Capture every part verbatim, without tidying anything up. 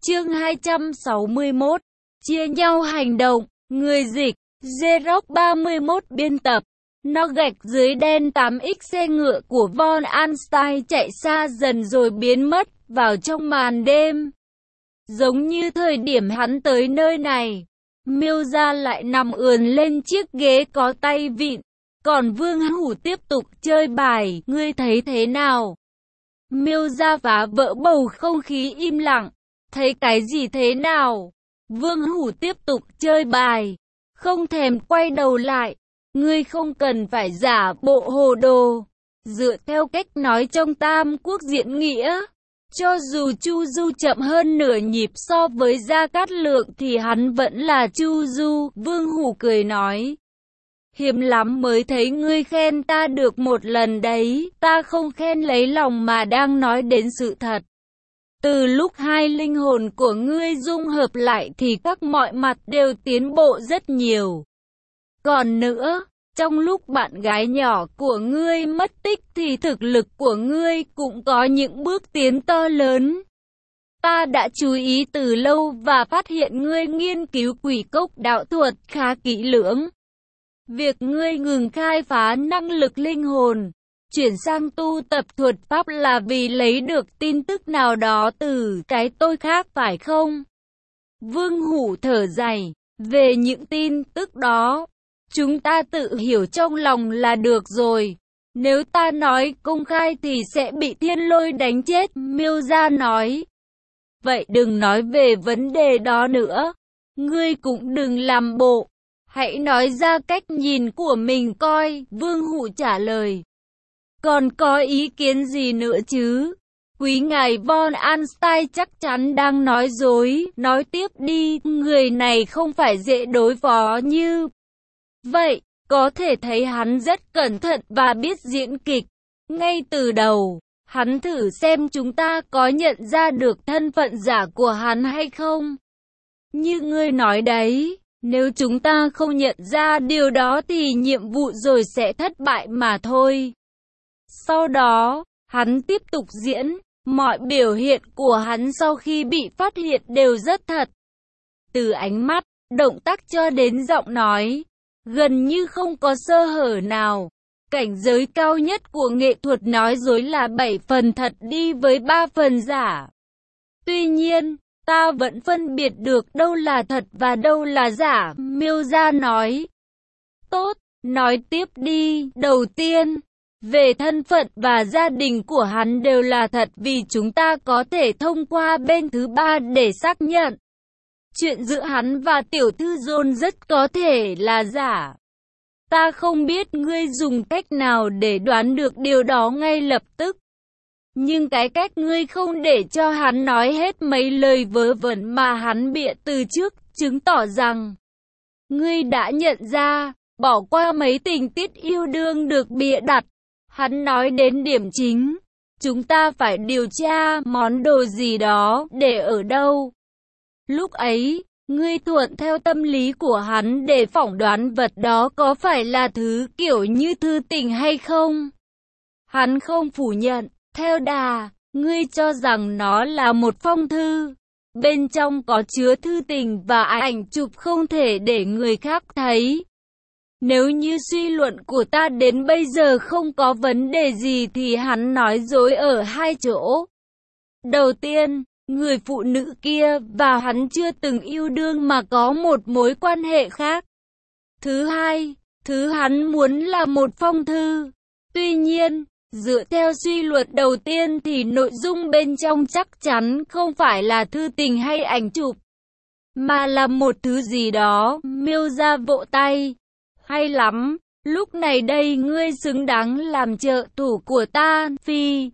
Chương hai trăm sáu mươi mốt. Chia nhau hành động. Người dịch Xerox ba mươi mốt biên tập. Nó gạch dưới đen tám x xe ngựa của Von Einstein chạy xa dần rồi biến mất vào trong màn đêm. Giống như thời điểm hắn tới nơi này, Miêu Gia lại nằm ườn lên chiếc ghế có tay vịn, còn Vương Hủ tiếp tục chơi bài. Ngươi thấy thế nào? Miêu Gia phá vỡ bầu không khí im lặng. Thấy cái gì thế nào? Vương Hủ tiếp tục chơi bài, không thèm quay đầu lại. Ngươi không cần phải giả bộ hồ đồ. Dựa theo cách nói trong Tam Quốc diễn nghĩa, cho dù Chu Du chậm hơn nửa nhịp so với Gia Cát Lượng thì hắn vẫn là Chu Du. Vương Hủ cười nói, hiếm lắm mới thấy ngươi khen ta được một lần đấy. Ta không khen lấy lòng mà đang nói đến sự thật. Từ lúc hai linh hồn của ngươi dung hợp lại thì các mọi mặt đều tiến bộ rất nhiều. Còn nữa, trong lúc bạn gái nhỏ của ngươi mất tích thì thực lực của ngươi cũng có những bước tiến to lớn. Ta đã chú ý từ lâu và phát hiện ngươi nghiên cứu quỷ cốc đạo thuật khá kỹ lưỡng. Việc ngươi ngừng khai phá năng lực linh hồn, chuyển sang tu tập thuật pháp là vì lấy được tin tức nào đó từ cái tôi khác phải không? Vương Hủ thở dài, về những tin tức đó, chúng ta tự hiểu trong lòng là được rồi. Nếu ta nói công khai thì sẽ bị Thiên Lôi đánh chết. Miêu Gia nói, vậy đừng nói về vấn đề đó nữa. Ngươi cũng đừng làm bộ, hãy nói ra cách nhìn của mình coi. Vương Hủ trả lời, còn có ý kiến gì nữa chứ? Quý ngài Von Einstein chắc chắn đang nói dối. Nói tiếp đi, người này không phải dễ đối phó như vậy. Có thể thấy hắn rất cẩn thận và biết diễn kịch. Ngay từ đầu, hắn thử xem chúng ta có nhận ra được thân phận giả của hắn hay không. Như ngươi nói đấy, nếu chúng ta không nhận ra điều đó thì nhiệm vụ rồi sẽ thất bại mà thôi. Sau đó, hắn tiếp tục diễn. Mọi biểu hiện của hắn sau khi bị phát hiện đều rất thật. Từ ánh mắt, động tác cho đến giọng nói, gần như không có sơ hở nào. Cảnh giới cao nhất của nghệ thuật nói dối là bảy phần thật đi với ba phần giả. Tuy nhiên, ta vẫn phân biệt được đâu là thật và đâu là giả. Miêu Gia nói, tốt, nói tiếp đi. Đầu tiên, về thân phận và gia đình của hắn đều là thật vì chúng ta có thể thông qua bên thứ ba để xác nhận. Chuyện giữa hắn và tiểu thư John rất có thể là giả. Ta không biết ngươi dùng cách nào để đoán được điều đó ngay lập tức. Nhưng cái cách ngươi không để cho hắn nói hết mấy lời vớ vẩn mà hắn bịa từ trước, chứng tỏ rằng ngươi đã nhận ra, bỏ qua mấy tình tiết yêu đương được bịa đặt. Hắn nói đến điểm chính, chúng ta phải điều tra món đồ gì đó để ở đâu. Lúc ấy, ngươi thuận theo tâm lý của hắn để phỏng đoán vật đó có phải là thứ kiểu như thư tình hay không. Hắn không phủ nhận, theo đà, ngươi cho rằng nó là một phong thư. Bên trong có chứa thư tình và ảnh chụp không thể để người khác thấy. Nếu như suy luận của ta đến bây giờ không có vấn đề gì thì hắn nói dối ở hai chỗ. Đầu tiên, người phụ nữ kia và hắn chưa từng yêu đương mà có một mối quan hệ khác. Thứ hai, thứ hắn muốn là một phong thư. Tuy nhiên, dựa theo suy luận đầu tiên thì nội dung bên trong chắc chắn không phải là thư tình hay ảnh chụp, mà là một thứ gì đó. Miêu Gia vỗ tay. Hay lắm, lúc này đây ngươi xứng đáng làm trợ thủ của ta. Phi,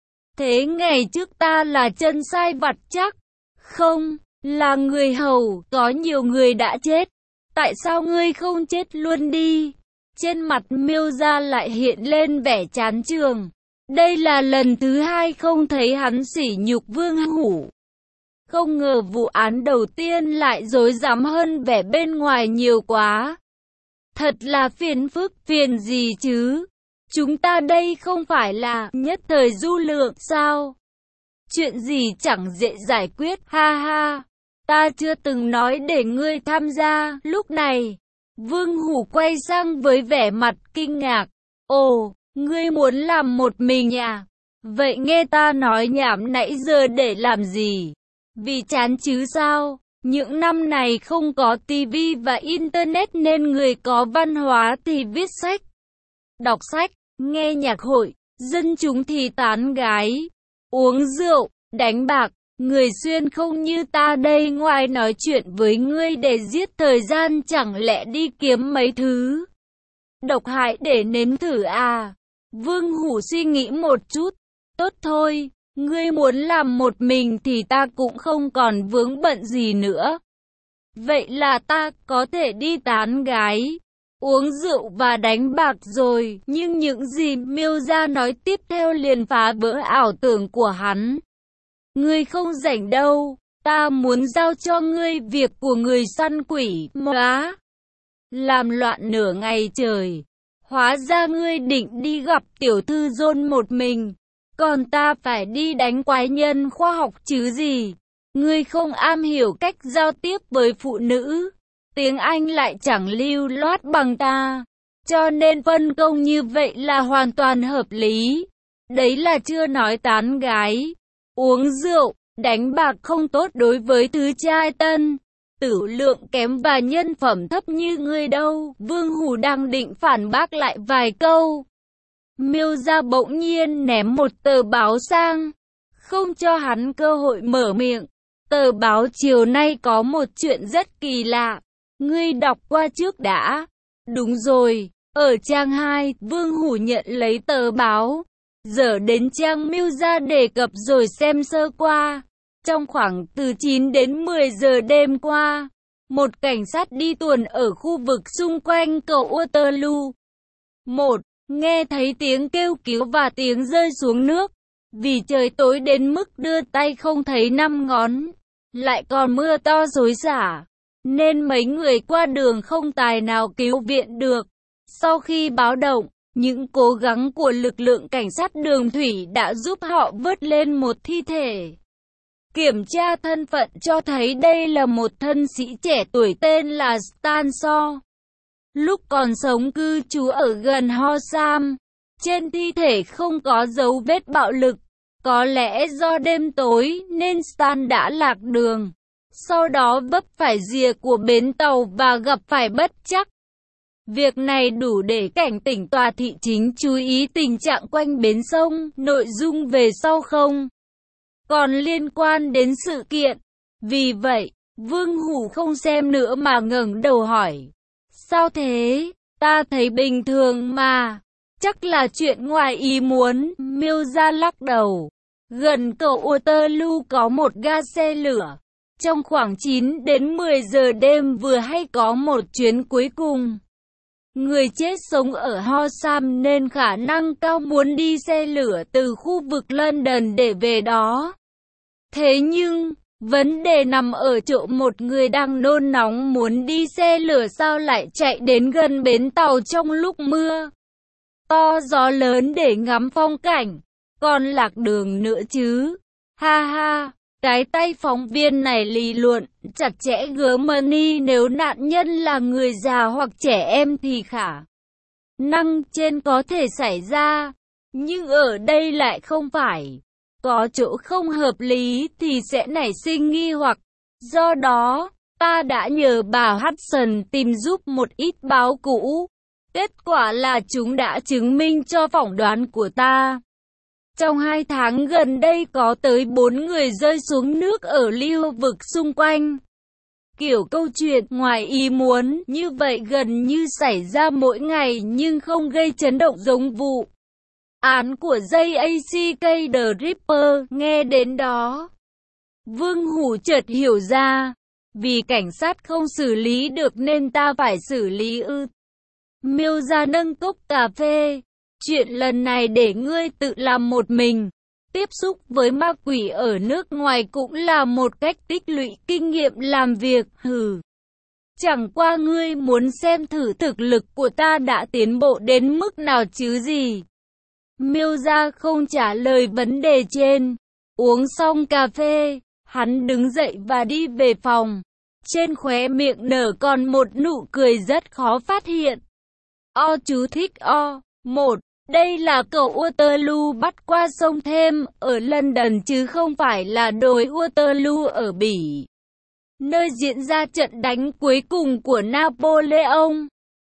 thế ngày trước ta là chân sai vặt chắc? Không, là người hầu. Có nhiều người đã chết, tại sao ngươi không chết luôn đi? Trên mặt Miêu Gia lại hiện lên vẻ chán chường. Đây là lần thứ hai không thấy hắn sỉ nhục Vương Hủ. Không ngờ vụ án đầu tiên lại rối rắm hơn vẻ bên ngoài nhiều quá. Thật là phiền phức. Phiền gì chứ? Chúng ta đây không phải là nhất thời du lượng sao? Chuyện gì chẳng dễ giải quyết, ha ha. Ta chưa từng nói để ngươi tham gia. Lúc này, Vương Hủ quay sang với vẻ mặt kinh ngạc. Ồ, ngươi muốn làm một mình à? Vậy nghe ta nói nhảm nãy giờ để làm gì? Vì chán chứ sao? Những năm này không có tivi và internet nên người có văn hóa thì viết sách, đọc sách, nghe nhạc hội, dân chúng thì tán gái, uống rượu, đánh bạc. Người xuyên không như ta đây ngoài nói chuyện với ngươi để giết thời gian chẳng lẽ đi kiếm mấy thứ độc hại để nếm thử à? Vương Hủ suy nghĩ một chút. Tốt thôi, ngươi muốn làm một mình thì ta cũng không còn vướng bận gì nữa. Vậy là ta có thể đi tán gái, uống rượu và đánh bạc rồi. Nhưng những gì Miêu Gia nói tiếp theo liền phá vỡ ảo tưởng của hắn. Ngươi không rảnh đâu, ta muốn giao cho ngươi việc của người săn quỷ. Móa, làm loạn nửa ngày trời. Hóa ra ngươi định đi gặp tiểu thư John một mình, còn ta phải đi đánh quái nhân khoa học chứ gì. Ngươi không am hiểu cách giao tiếp với phụ nữ, tiếng Anh lại chẳng lưu loát bằng ta, cho nên phân công như vậy là hoàn toàn hợp lý. Đấy là chưa nói tán gái, uống rượu, đánh bạc không tốt đối với thứ trai tân, tử lượng kém và nhân phẩm thấp như ngươi đâu. Vương Hủ đang định phản bác lại vài câu. Miêu Gia bỗng nhiên ném một tờ báo sang, không cho hắn cơ hội mở miệng. Tờ báo chiều nay có một chuyện rất kỳ lạ, ngươi đọc qua trước đã. Đúng rồi, ở trang hai, Vương Hủ nhận lấy tờ báo, dở đến trang Miêu Gia đề cập rồi xem sơ qua. Trong khoảng từ chín đến mười giờ đêm qua, một cảnh sát đi tuần ở khu vực xung quanh cầu Waterloo. Một, nghe thấy tiếng kêu cứu và tiếng rơi xuống nước. Vì trời tối đến mức đưa tay không thấy năm ngón, lại còn mưa to xối xả, nên mấy người qua đường không tài nào cứu viện được. Sau khi báo động, những cố gắng của lực lượng cảnh sát đường thủy đã giúp họ vớt lên một thi thể. Kiểm tra thân phận cho thấy đây là một thân sĩ trẻ tuổi tên là Stan Shaw. Lúc còn sống cư trú ở gần Horsham. Trên thi thể không có dấu vết bạo lực. Có lẽ do đêm tối nên Stan đã lạc đường. Sau đó vấp phải rìa của bến tàu và gặp phải bất trắc. Việc này đủ để cảnh tỉnh tòa thị chính chú ý tình trạng quanh bến sông. Nội dung về sau không còn liên quan đến sự kiện. Vì vậy, Vương Hủ không xem nữa mà ngẩng đầu hỏi. Sao thế? Ta thấy bình thường mà. Chắc là chuyện ngoài ý muốn. Miêu Gia lắc đầu. Gần cầu Waterloo có một ga xe lửa. Trong khoảng chín đến mười giờ đêm vừa hay có một chuyến cuối cùng. Người chết sống ở Horsham nên khả năng cao muốn đi xe lửa từ khu vực London để về đó. Thế nhưng, vấn đề nằm ở chỗ một người đang nôn nóng muốn đi xe lửa sao lại chạy đến gần bến tàu trong lúc mưa to gió lớn để ngắm phong cảnh, còn lạc đường nữa chứ. Ha ha, cái tay phóng viên này lý luận chặt chẽ Germany, nếu nạn nhân là người già hoặc trẻ em thì khả năng trên có thể xảy ra, nhưng ở đây lại không phải. Có chỗ không hợp lý thì sẽ nảy sinh nghi hoặc. Do đó, ta đã nhờ bà Hudson tìm giúp một ít báo cũ. Kết quả là chúng đã chứng minh cho phỏng đoán của ta. Trong hai tháng gần đây có tới bốn người rơi xuống nước ở lưu vực xung quanh. Kiểu câu chuyện ngoài ý muốn như vậy gần như xảy ra mỗi ngày nhưng không gây chấn động giống vụ án của J A C K The Ripper. Nghe đến đó, Vương Hủ chợt hiểu ra, vì cảnh sát không xử lý được nên ta phải xử lý ư. Miêu Gia nâng cốc cà phê. Chuyện lần này để ngươi tự làm một mình. Tiếp xúc với ma quỷ ở nước ngoài cũng là một cách tích lũy kinh nghiệm làm việc. Hừ. Chẳng qua ngươi muốn xem thử thực lực của ta đã tiến bộ đến mức nào chứ gì. Miêu Gia không trả lời vấn đề trên. Uống xong cà phê, hắn đứng dậy và đi về phòng. Trên khóe miệng nở còn một nụ cười rất khó phát hiện. O chú thích O. một. Đây là cầu Waterloo bắt qua sông Thêm ở London chứ không phải là đồi Waterloo ở Bỉ, nơi diễn ra trận đánh cuối cùng của Napoleon.